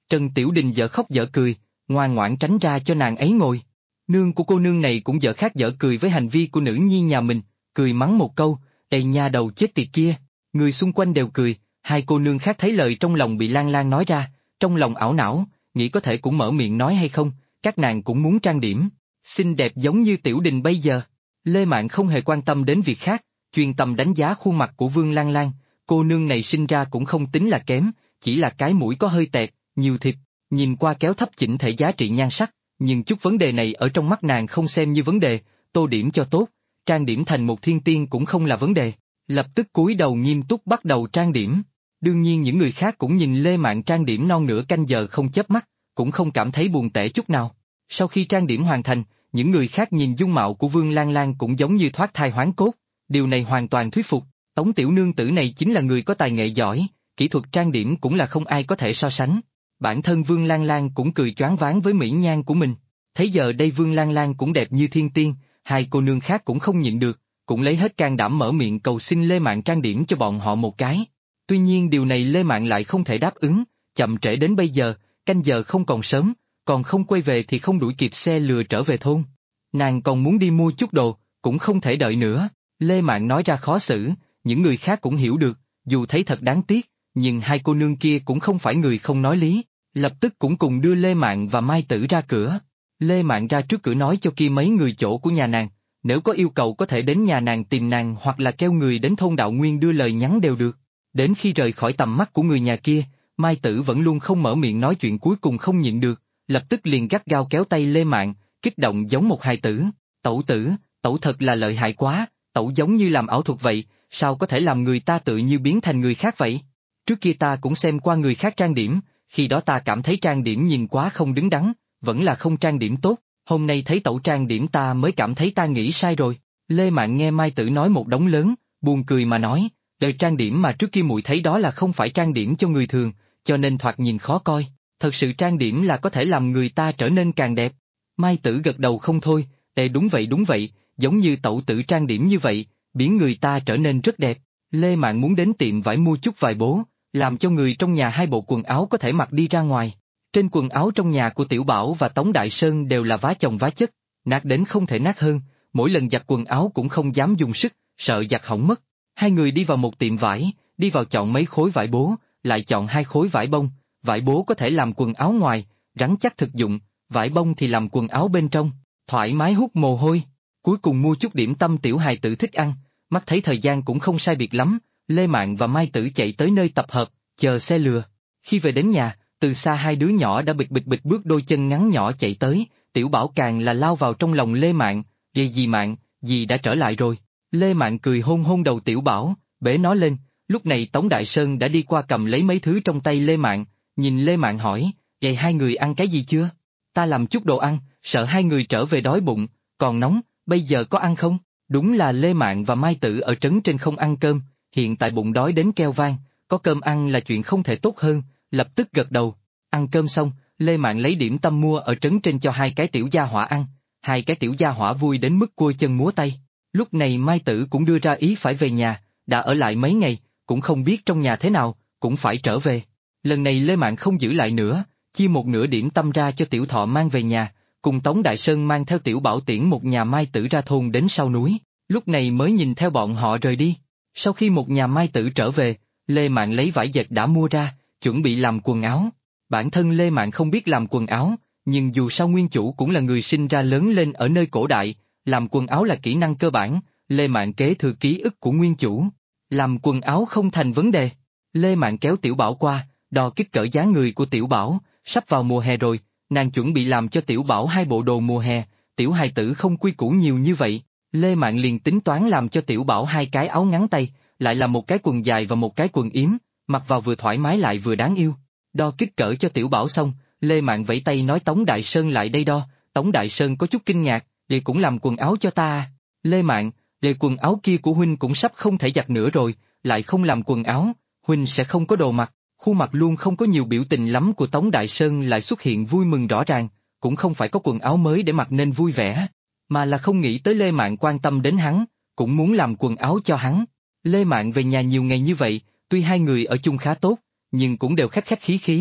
Trần Tiểu Đình dở khóc dở cười, ngoan ngoãn tránh ra cho nàng ấy ngồi. Nương của cô nương này cũng dở khóc dở cười với hành vi của nữ nhi nhà mình, cười mắng một câu, "Ây nha đầu chết tiệt kia." Người xung quanh đều cười, hai cô nương khác thấy lời trong lòng bị Lan Lan nói ra, trong lòng ảo não, nghĩ có thể cũng mở miệng nói hay không, các nàng cũng muốn trang điểm, xinh đẹp giống như Tiểu Đình bây giờ. Lê Mạn không hề quan tâm đến việc khác, chuyên tâm đánh giá khuôn mặt của Vương Lan Lan, cô nương này sinh ra cũng không tính là kém, chỉ là cái mũi có hơi tẹt, nhiều thịt, nhìn qua kéo thấp chỉnh thể giá trị nhan sắc, nhưng chút vấn đề này ở trong mắt nàng không xem như vấn đề, tô điểm cho tốt, trang điểm thành một thiên tiên cũng không là vấn đề, lập tức cúi đầu nghiêm túc bắt đầu trang điểm. Đương nhiên những người khác cũng nhìn Lê Mạn trang điểm non nửa canh giờ không chớp mắt, cũng không cảm thấy buồn tẻ chút nào. Sau khi trang điểm hoàn thành, những người khác nhìn dung mạo của Vương Lan Lan cũng giống như thoát thai hoán cốt, điều này hoàn toàn thuyết phục, Tống tiểu nương tử này chính là người có tài nghệ giỏi, kỹ thuật trang điểm cũng là không ai có thể so sánh. Bản thân Vương Lan Lan cũng cười choáng váng với mỹ nhan của mình, thấy giờ đây Vương Lan Lan cũng đẹp như thiên tiên, hai cô nương khác cũng không nhịn được, cũng lấy hết can đảm mở miệng cầu xin Lê Mạn trang điểm cho bọn họ một cái. Tuy nhiên điều này Lê Mạn lại không thể đáp ứng, chậm trễ đến bây giờ, canh giờ không còn sớm, còn không quay về thì không đuổi kịp xe lừa trở về thôn. Nàng còn muốn đi mua chút đồ, cũng không thể đợi nữa. Lê Mạn nói ra khó xử, những người khác cũng hiểu được, dù thấy thật đáng tiếc, nhưng hai cô nương kia cũng không phải người không nói lý, lập tức cũng cùng đưa Lê Mạn và Mai Tử ra cửa. Lê Mạn ra trước cửa nói cho kia mấy người chỗ của nhà nàng, nếu có yêu cầu có thể đến nhà nàng tìm nàng hoặc là kêu người đến thôn Đạo Nguyên đưa lời nhắn đều được. Đến khi rời khỏi tầm mắt của người nhà kia, Mai Tử vẫn luôn không mở miệng nói chuyện cuối cùng không nhịn được, lập tức liền gắt gao kéo tay Lê Mạn, kích động giống một hài tử, "Tẩu tử, tẩu thật là lợi hại quá, tẩu giống như làm ảo thuật vậy, sao có thể làm người ta tự như biến thành người khác vậy? Trước kia ta cũng xem qua người khác trang điểm, khi đó ta cảm thấy trang điểm nhìn quá không đứng đắn, vẫn là không trang điểm tốt, hôm nay thấy tẩu trang điểm ta mới cảm thấy ta nghĩ sai rồi." Lê Mạn nghe Mai Tử nói một đống lớn, buồn cười mà nói, "Đời trang điểm mà trước kia muội thấy đó là không phải trang điểm cho người thường, cho nên thoạt nhìn khó coi, thật sự trang điểm là có thể làm người ta trở nên càng đẹp." Mai Tử gật đầu không thôi, đúng vậy, giống như tẩu tử trang điểm như vậy, biến người ta trở nên rất đẹp." Lê Mạn muốn đến tiệm vải mua chút vài bố, làm cho người trong nhà hai bộ quần áo có thể mặc đi ra ngoài. Trên quần áo trong nhà của Tiểu Bảo và Tống Đại Sơn đều là vá chồng vá chất, nát đến không thể nát hơn, mỗi lần giặt quần áo cũng không dám dùng sức, sợ giặt hỏng mất. Hai người đi vào một tiệm vải, đi vào chọn mấy khối vải bố, lại chọn hai khối vải bông, vải bố có thể làm quần áo ngoài, rắn chắc thực dụng, vải bông thì làm quần áo bên trong, thoải mái hút mồ hôi. Cuối cùng mua chút điểm tâm tiểu hài tử thích ăn, mắt thấy thời gian cũng không sai biệt lắm, Lê Mạn và Mai Tử chạy tới nơi tập hợp, chờ xe lừa. Khi về đến nhà, từ xa hai đứa nhỏ đã bịch bịch bịch bước đôi chân ngắn nhỏ chạy tới, Tiểu Bảo càng là lao vào trong lòng Lê Mạn, dì Mạn, dì đã trở lại rồi." Lê Mạn cười hôn hôn đầu Tiểu Bảo, bế nó lên, lúc này Tống Đại Sơn đã đi qua cầm lấy mấy thứ trong tay Lê Mạn, nhìn Lê Mạn hỏi, "Vậy hai người ăn cái gì chưa? Ta làm chút đồ ăn, sợ hai người trở về đói bụng, còn nóng, bây giờ có ăn không?" Đúng là Lê Mạn và Mai Tử ở trấn trên không ăn cơm, hiện tại bụng đói đến keo vang, có cơm ăn là chuyện không thể tốt hơn, lập tức gật đầu. Ăn cơm xong, Lê Mạn lấy điểm tâm mua ở trấn trên cho hai cái tiểu gia hỏa ăn, hai cái tiểu gia hỏa vui đến mức cua chân múa tay. Lúc này Mai Tử cũng đưa ra ý phải về nhà, đã ở lại mấy ngày, cũng không biết trong nhà thế nào, cũng phải trở về. Lần này Lê Mạn không giữ lại nữa, chia một nửa điểm tâm ra cho Tiểu Thọ mang về nhà, cùng Tống Đại Sơn mang theo Tiểu Bảo tiễn một nhà Mai Tử ra thôn đến sau núi, lúc này mới nhìn theo bọn họ rời đi. Sau khi một nhà Mai Tử trở về, Lê Mạn lấy vải dệt đã mua ra, chuẩn bị làm quần áo. Bản thân Lê Mạn không biết làm quần áo, nhưng dù sao nguyên chủ cũng là người sinh ra lớn lên ở nơi cổ đại, làm quần áo là kỹ năng cơ bản, Lê Mạn kế thừa ký ức của nguyên chủ. Làm quần áo không thành vấn đề. Lê Mạn kéo Tiểu Bảo qua, đo kích cỡ dáng người của Tiểu Bảo, sắp vào mùa hè rồi, nàng chuẩn bị làm cho Tiểu Bảo hai bộ đồ mùa hè, tiểu hài tử không quy củ nhiều như vậy. Lê Mạn liền tính toán làm cho Tiểu Bảo hai cái áo ngắn tay, lại là một cái quần dài và một cái quần yếm, mặc vào vừa thoải mái lại vừa đáng yêu. Đo kích cỡ cho Tiểu Bảo xong, Lê Mạn vẫy tay nói Tống Đại Sơn lại đây đo, Tống Đại Sơn có chút kinh ngạc, "Vậy cũng làm quần áo cho ta à?" Lê Mạn, "Vậy quần áo kia của huynh cũng sắp không thể giặt nữa rồi, lại không làm quần áo, huynh sẽ không có đồ mặc." Khuôn mặt luôn không có nhiều biểu tình lắm của Tống Đại Sơn lại xuất hiện vui mừng rõ ràng, cũng không phải có quần áo mới để mặc nên vui vẻ, mà là không nghĩ tới Lê Mạn quan tâm đến hắn, cũng muốn làm quần áo cho hắn. Lê Mạn về nhà nhiều ngày như vậy, tuy hai người ở chung khá tốt, nhưng cũng đều khách khách khí khí,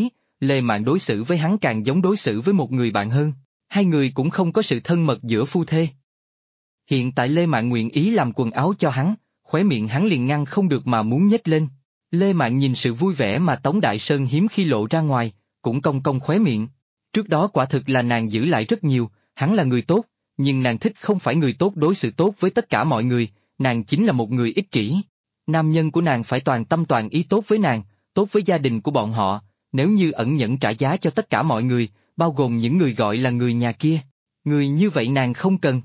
Lê Mạn đối xử với hắn càng giống đối xử với một người bạn hơn. Hai người cũng không có sự thân mật giữa phu thê. Hiện tại Lê Mạn nguyện ý làm quần áo cho hắn, khóe miệng hắn liền ngăn không được mà muốn nhếch lên. Lê Mạn nhìn sự vui vẻ mà Tống Đại Sơn hiếm khi lộ ra ngoài, cũng cong cong khóe miệng. Trước đó quả thực là nàng giữ lại rất nhiều, hắn là người tốt, nhưng nàng thích không phải người tốt đối xử tốt với tất cả mọi người, nàng chính là một người ích kỷ. Nam nhân của nàng phải toàn tâm toàn ý tốt với nàng, tốt với gia đình của bọn họ, nếu như ẩn nhẫn trả giá cho tất cả mọi người, bao gồm những người gọi là người nhà kia. Người như vậy nàng không cần.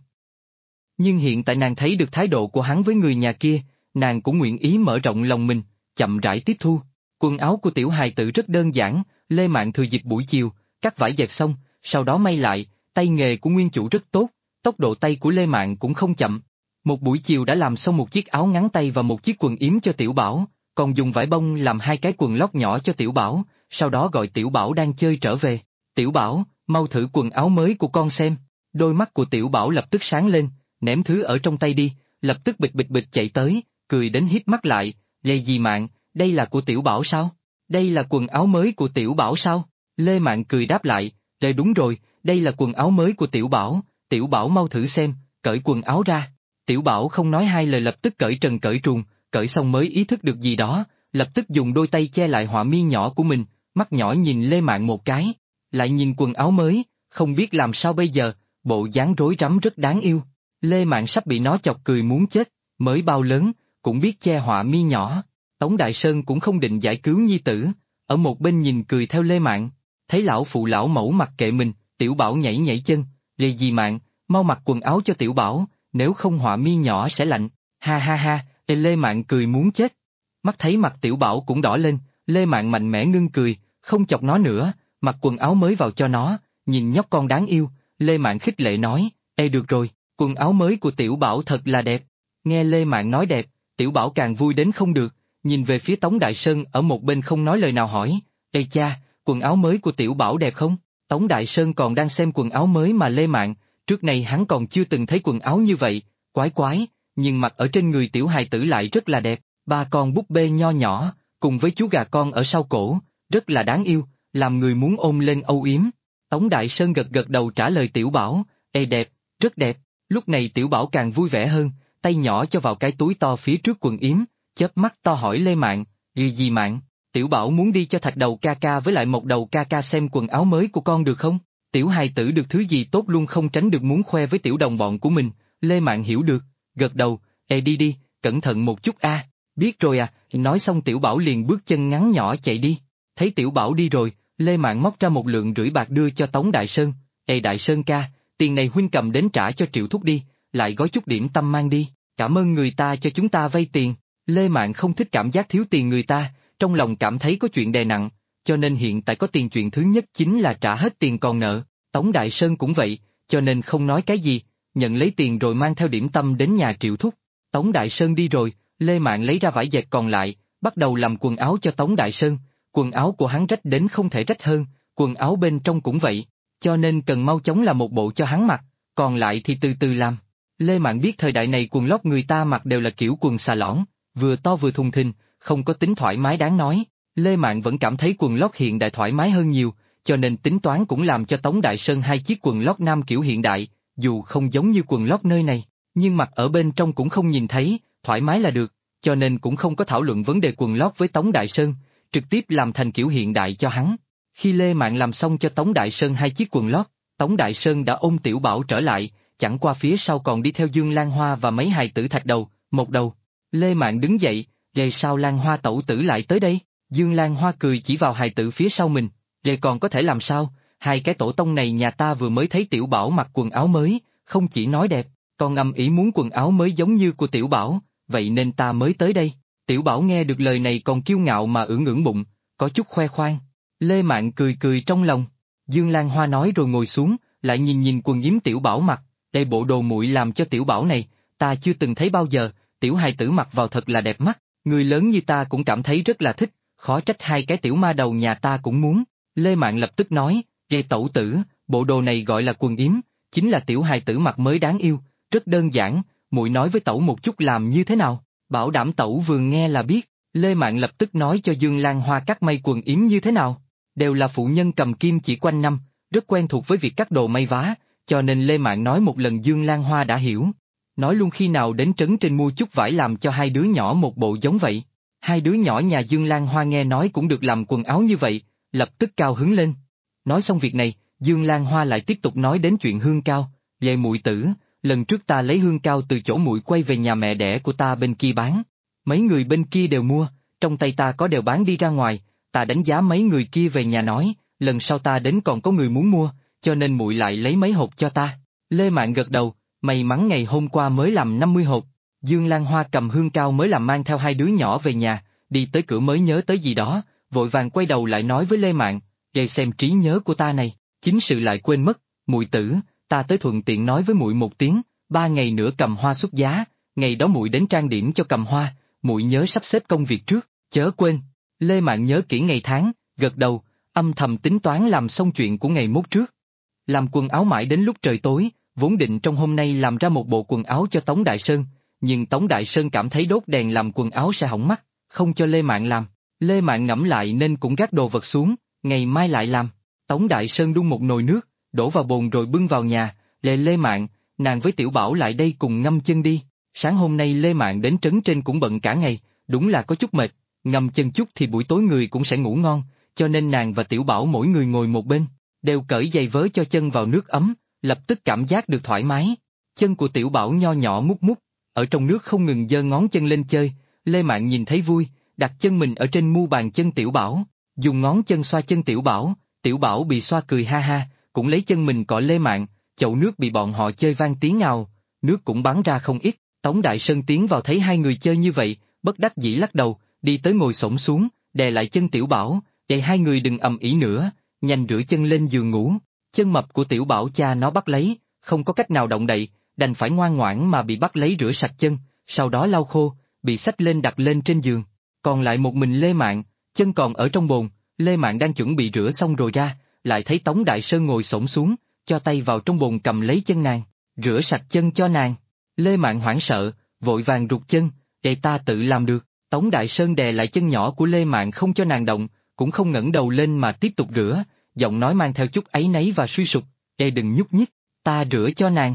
Nhưng hiện tại nàng thấy được thái độ của hắn với người nhà kia, nàng cũng nguyện ý mở rộng lòng mình, chậm rãi tiếp thu. Quần áo của tiểu hài tử rất đơn giản, Lê Mạn thừa dịp buổi chiều, cắt vải dệt xong, sau đó may lại, tay nghề của nguyên chủ rất tốt, tốc độ tay của Lê Mạn cũng không chậm. Một buổi chiều đã làm xong một chiếc áo ngắn tay và một chiếc quần yếm cho Tiểu Bảo, còn dùng vải bông làm hai cái quần lót nhỏ cho Tiểu Bảo, sau đó gọi Tiểu Bảo đang chơi trở về. Tiểu Bảo, mau thử quần áo mới của con xem. Đôi mắt của Tiểu Bảo lập tức sáng lên, ném thứ ở trong tay đi, lập tức bịch bịch bịch chạy tới, cười đến híp mắt lại. Lê Dì Mạn, đây là của Tiểu Bảo sao? Đây là quần áo mới của Tiểu Bảo sao? Lê Mạn cười đáp lại, đúng rồi, đây là quần áo mới của Tiểu Bảo, Tiểu Bảo mau thử xem, cởi quần áo ra. Tiểu Bảo không nói hai lời lập tức cởi trần cởi truồng, cởi xong mới ý thức được gì đó, lập tức dùng đôi tay che lại họa mi nhỏ của mình, mắt nhỏ nhìn Lê Mạn một cái, lại nhìn quần áo mới, không biết làm sao bây giờ, bộ dáng rối rắm rất đáng yêu. Lê Mạn sắp bị nó chọc cười muốn chết, mới bao lớn, cũng biết che họa mi nhỏ. Tống Đại Sơn cũng không định giải cứu nhi tử, ở một bên nhìn cười theo Lê Mạn, thấy lão phụ lão mẫu mặc kệ mình, Tiểu Bảo nhảy nhảy chân, Lê Dì Mạn, mau mặc quần áo cho Tiểu Bảo, nếu không họa mi nhỏ sẽ lạnh, ha ha ha, Lê Mạn cười muốn chết. Mắt thấy mặt Tiểu Bảo cũng đỏ lên, Lê Mạn mạnh mẽ ngưng cười, không chọc nó nữa, mặc quần áo mới vào cho nó, nhìn nhóc con đáng yêu, Lê Mạn khích lệ nói, được rồi, quần áo mới của Tiểu Bảo thật là đẹp. Nghe Lê Mạn nói đẹp, Tiểu Bảo càng vui đến không được, nhìn về phía Tống Đại Sơn ở một bên không nói lời nào hỏi, cha, quần áo mới của Tiểu Bảo đẹp không? Tống Đại Sơn còn đang xem quần áo mới mà Lê Mạn, trước này hắn còn chưa từng thấy quần áo như vậy, quái quái, nhưng mặc ở trên người tiểu hài tử lại rất là đẹp, ba con búp bê nho nhỏ, cùng với chú gà con ở sau cổ, rất là đáng yêu, làm người muốn ôm lên âu yếm. Tống Đại Sơn gật gật đầu trả lời Tiểu Bảo, đẹp, rất đẹp, lúc này Tiểu Bảo càng vui vẻ hơn, tay nhỏ cho vào cái túi to phía trước quần yếm, chớp mắt to hỏi Lê Mạn, Dì Mạn, Tiểu Bảo muốn đi cho Thạch Đầu ca ca với lại Mộc Đầu ca ca xem quần áo mới của con được không? Tiểu hài tử được thứ gì tốt luôn không tránh được muốn khoe với tiểu đồng bọn của mình, Lê Mạn hiểu được, gật đầu, đi, cẩn thận một chút biết rồi nói xong Tiểu Bảo liền bước chân ngắn nhỏ chạy đi, thấy Tiểu Bảo đi rồi, Lê Mạn móc ra 1,5 lượng bạc đưa cho Tống Đại Sơn, Đại Sơn ca, tiền này huynh cầm đến trả cho Triệu Thúc đi, lại gói chút điểm tâm mang đi, cảm ơn người ta cho chúng ta vay tiền. Lê Mạn không thích cảm giác thiếu tiền người ta, trong lòng cảm thấy có chuyện đè nặng, cho nên hiện tại có tiền chuyện thứ nhất chính là trả hết tiền còn nợ. Tống Đại Sơn cũng vậy, cho nên không nói cái gì, nhận lấy tiền rồi mang theo điểm tâm đến nhà Triệu Thúc. Tống Đại Sơn đi rồi, Lê Mạn lấy ra vải dệt còn lại, bắt đầu làm quần áo cho Tống Đại Sơn. Quần áo của hắn rách đến không thể rách hơn, quần áo bên trong cũng vậy, cho nên cần mau chóng làm một bộ cho hắn mặc, còn lại thì từ từ làm. Lê Mạn biết thời đại này quần lót người ta mặc đều là kiểu quần xà lõn, vừa to vừa thùng thình, không có tính thoải mái đáng nói. Lê Mạn vẫn cảm thấy quần lót hiện đại thoải mái hơn nhiều, cho nên tính toán cũng làm cho Tống Đại Sơn 2 chiếc quần lót nam kiểu hiện đại, dù không giống như quần lót nơi này, nhưng mặc ở bên trong cũng không nhìn thấy, thoải mái là được, cho nên cũng không có thảo luận vấn đề quần lót với Tống Đại Sơn, trực tiếp làm thành kiểu hiện đại cho hắn. Khi Lê Mạn làm xong cho Tống Đại Sơn 2 chiếc quần lót, Tống Đại Sơn đã ôm Tiểu Bảo trở lại, chẳng qua phía sau còn đi theo Dương Lan Hoa và mấy hài tử Thạch Đầu, Mộc Đầu. Lê Mạn đứng dậy, sao Lan Hoa tẩu tử lại tới đây? Dương Lan Hoa cười chỉ vào hài tử phía sau mình, còn có thể làm sao, hai cái tổ tông này nhà ta vừa mới thấy Tiểu Bảo mặc quần áo mới, không chỉ nói đẹp, còn âm ý muốn quần áo mới giống như của Tiểu Bảo, vậy nên ta mới tới đây. Tiểu Bảo nghe được lời này còn kiêu ngạo mà ưỡn bụng, có chút khoe khoang. Lê Mạn cười cười trong lòng. Dương Lan Hoa nói rồi ngồi xuống, lại nhìn quần yếm Tiểu Bảo mặc, bộ đồ muội làm cho Tiểu Bảo này, ta chưa từng thấy bao giờ, tiểu hài tử mặc vào thật là đẹp mắt, người lớn như ta cũng cảm thấy rất là thích, khó trách hai cái tiểu ma đầu nhà ta cũng muốn. Lê Mạn lập tức nói, tẩu tử, bộ đồ này gọi là quần yếm, chính là tiểu hài tử mặc mới đáng yêu, rất đơn giản, muội nói với tẩu một chút làm như thế nào, bảo đảm tẩu vừa nghe là biết. Lê Mạn lập tức nói cho Dương Lan Hoa cắt may quần yếm như thế nào. đều là phụ nhân cầm kim chỉ quanh năm, rất quen thuộc với việc cắt đồ may vá, cho nên Lê Mạn nói một lần Dương Lan Hoa đã hiểu. Nói luôn khi nào đến trấn trên mua chút vải làm cho hai đứa nhỏ một bộ giống vậy. Hai đứa nhỏ nhà Dương Lan Hoa nghe nói cũng được làm quần áo như vậy, lập tức cao hứng lên. Nói xong việc này, Dương Lan Hoa lại tiếp tục nói đến chuyện hương cao. Về muội tử, lần trước ta lấy hương cao từ chỗ muội quay về nhà mẹ đẻ của ta bên kia bán. Mấy người bên kia đều mua, trong tay ta có đều bán đi ra ngoài, ta đánh giá mấy người kia về nhà nói, lần sau ta đến còn có người muốn mua, cho nên muội lại lấy mấy hộp cho ta. Lê Mạn gật đầu, may mắn ngày hôm qua mới làm 50 hộp. Dương Lan Hoa cầm hương cao mới làm mang theo hai đứa nhỏ về nhà, đi tới cửa mới nhớ tới gì đó, vội vàng quay đầu lại nói với Lê Mạn, để xem trí nhớ của ta này, chính sự lại quên mất, muội tử, ta tới thuận tiện nói với muội một tiếng, 3 ngày nữa cầm hoa xuất giá, ngày đó muội đến trang điểm cho cầm hoa, muội nhớ sắp xếp công việc trước, chớ quên. Lê Mạn nhớ kỹ ngày tháng, gật đầu, âm thầm tính toán làm xong chuyện của ngày mốt trước. Làm quần áo mãi đến lúc trời tối, vốn định trong hôm nay làm ra một bộ quần áo cho Tống Đại Sơn, nhưng Tống Đại Sơn cảm thấy đốt đèn làm quần áo sẽ hỏng mắt, không cho Lê Mạn làm. Lê Mạn ngẫm lại nên cũng gác đồ vật xuống, ngày mai lại làm. Tống Đại Sơn đun một nồi nước, đổ vào bồn rồi bưng vào nhà, Lê Mạn, nàng với Tiểu Bảo lại đây cùng ngâm chân đi. Sáng hôm nay Lê Mạn đến trấn trên cũng bận cả ngày, đúng là có chút mệt, ngâm chân chút thì buổi tối người cũng sẽ ngủ ngon, cho nên nàng và Tiểu Bảo mỗi người ngồi một bên, đều cởi giày vớ cho chân vào nước ấm, lập tức cảm giác được thoải mái. Chân của Tiểu Bảo nho nhỏ mút mút, ở trong nước không ngừng giơ ngón chân lên chơi, Lê Mạn nhìn thấy vui, đặt chân mình ở trên mu bàn chân Tiểu Bảo, dùng ngón chân xoa chân Tiểu Bảo bị xoa cười ha ha, cũng lấy chân mình cọ Lê Mạn, chậu nước bị bọn họ chơi vang tiếng ào, nước cũng bắn ra không ít. Tống Đại Sơn tiến vào thấy hai người chơi như vậy, bất đắc dĩ lắc đầu, đi tới ngồi xổm xuống, đè lại chân Tiểu Bảo, để hai người đừng ầm ĩ nữa, nhanh rửa chân lên giường ngủ. Chân mập của Tiểu Bảo cha nó bắt lấy, không có cách nào động đậy, đành phải ngoan ngoãn mà bị bắt lấy rửa sạch chân, sau đó lau khô, bị xách lên đặt lên trên giường. Còn lại một mình Lê Mạn, chân còn ở trong bồn, Lê Mạn đang chuẩn bị rửa xong rồi ra, lại thấy Tống Đại Sơn ngồi xổm xuống, cho tay vào trong bồn cầm lấy chân nàng, rửa sạch chân cho nàng. Lê Mạn hoảng sợ, vội vàng rụt chân, để ta tự làm được. Tống Đại Sơn đè lại chân nhỏ của Lê Mạn không cho nàng động, cũng không ngẩng đầu lên mà tiếp tục rửa, giọng nói mang theo chút áy náy và suy sụp, đừng nhúc nhích, ta rửa cho nàng.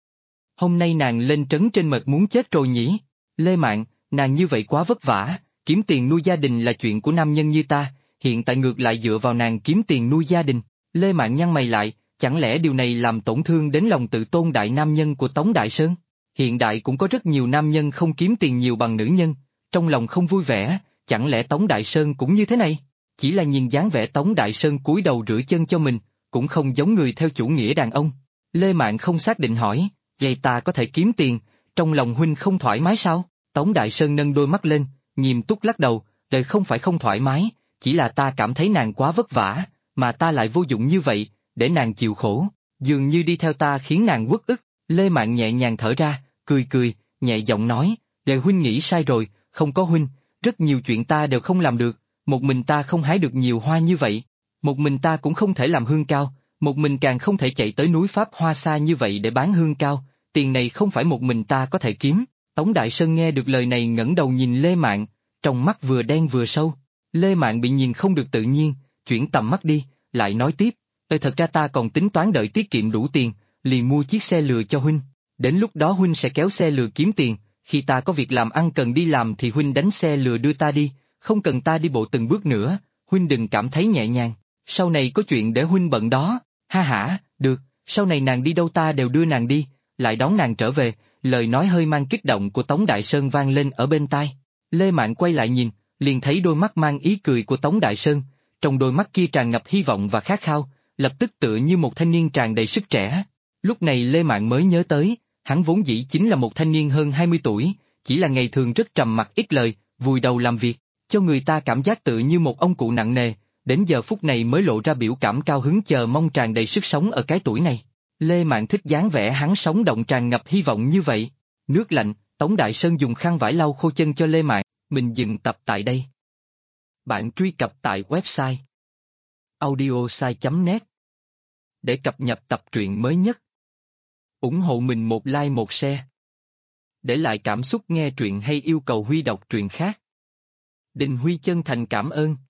Hôm nay nàng lên trấn trên mệt muốn chết rồi nhỉ? Lê Mạn, nàng như vậy quá vất vả, kiếm tiền nuôi gia đình là chuyện của nam nhân như ta, hiện tại ngược lại dựa vào nàng kiếm tiền nuôi gia đình. Lê Mạn nhăn mày lại, chẳng lẽ điều này làm tổn thương đến lòng tự tôn đại nam nhân của Tống Đại Sơn? Hiện đại cũng có rất nhiều nam nhân không kiếm tiền nhiều bằng nữ nhân, trong lòng không vui vẻ, chẳng lẽ Tống Đại Sơn cũng như thế này? Chỉ là nhìn dáng vẻ Tống Đại Sơn cúi đầu rửa chân cho mình, cũng không giống người theo chủ nghĩa đàn ông. Lê Mạn không xác định hỏi, vậy ta có thể kiếm tiền, trong lòng huynh không thoải mái sao? Tống Đại Sơn nâng đôi mắt lên, nghiêm túc lắc đầu, đời không phải không thoải mái, chỉ là ta cảm thấy nàng quá vất vả, mà ta lại vô dụng như vậy, để nàng chịu khổ, dường như đi theo ta khiến nàng uất ức. Lê Mạn nhẹ nhàng thở ra, cười, nhẹ giọng nói, để huynh nghĩ sai rồi, không có huynh, rất nhiều chuyện ta đều không làm được, một mình ta không hái được nhiều hoa như vậy, một mình ta cũng không thể làm hương cao, một mình càng không thể chạy tới núi Pháp Hoa xa như vậy để bán hương cao, tiền này không phải một mình ta có thể kiếm. Tống Đại Sơn nghe được lời này ngẩng đầu nhìn Lê Mạn, trong mắt vừa đen vừa sâu. Lê Mạn bị nhìn không được tự nhiên, chuyển tầm mắt đi, lại nói tiếp, thật ra ta còn tính toán đợi tiết kiệm đủ tiền, liền mua chiếc xe lừa cho huynh, đến lúc đó huynh sẽ kéo xe lừa kiếm tiền, khi ta có việc làm ăn cần đi làm thì huynh đánh xe lừa đưa ta đi, không cần ta đi bộ từng bước nữa, huynh đừng cảm thấy nhẹ nhàng, sau này có chuyện để huynh bận đó, ha hả, được, sau này nàng đi đâu ta đều đưa nàng đi, lại đón nàng trở về, lời nói hơi mang kích động của Tống Đại Sơn vang lên ở bên tai. Lê Mạn quay lại nhìn, liền thấy đôi mắt mang ý cười của Tống Đại Sơn, trong đôi mắt kia tràn ngập hy vọng và khát khao, lập tức tựa như một thanh niên tràn đầy sức trẻ. Lúc này Lê Mạn mới nhớ tới, hắn vốn dĩ chính là một thanh niên hơn 20 tuổi, chỉ là ngày thường rất trầm mặc ít lời, vùi đầu làm việc, cho người ta cảm giác tự như một ông cụ nặng nề, đến giờ phút này mới lộ ra biểu cảm cao hứng chờ mong tràn đầy sức sống ở cái tuổi này. Lê Mạn thích dáng vẻ hắn sống động tràn ngập hy vọng như vậy. Nước lạnh, Tống Đại Sơn dùng khăn vải lau khô chân cho Lê Mạn. Mình dừng tập tại đây. Bạn truy cập tại website audiosai.net để cập nhật tập truyện mới nhất. Ủng hộ mình một like một share. Để lại cảm xúc nghe truyện hay yêu cầu Huy đọc truyện khác. Đình Huy chân thành cảm ơn.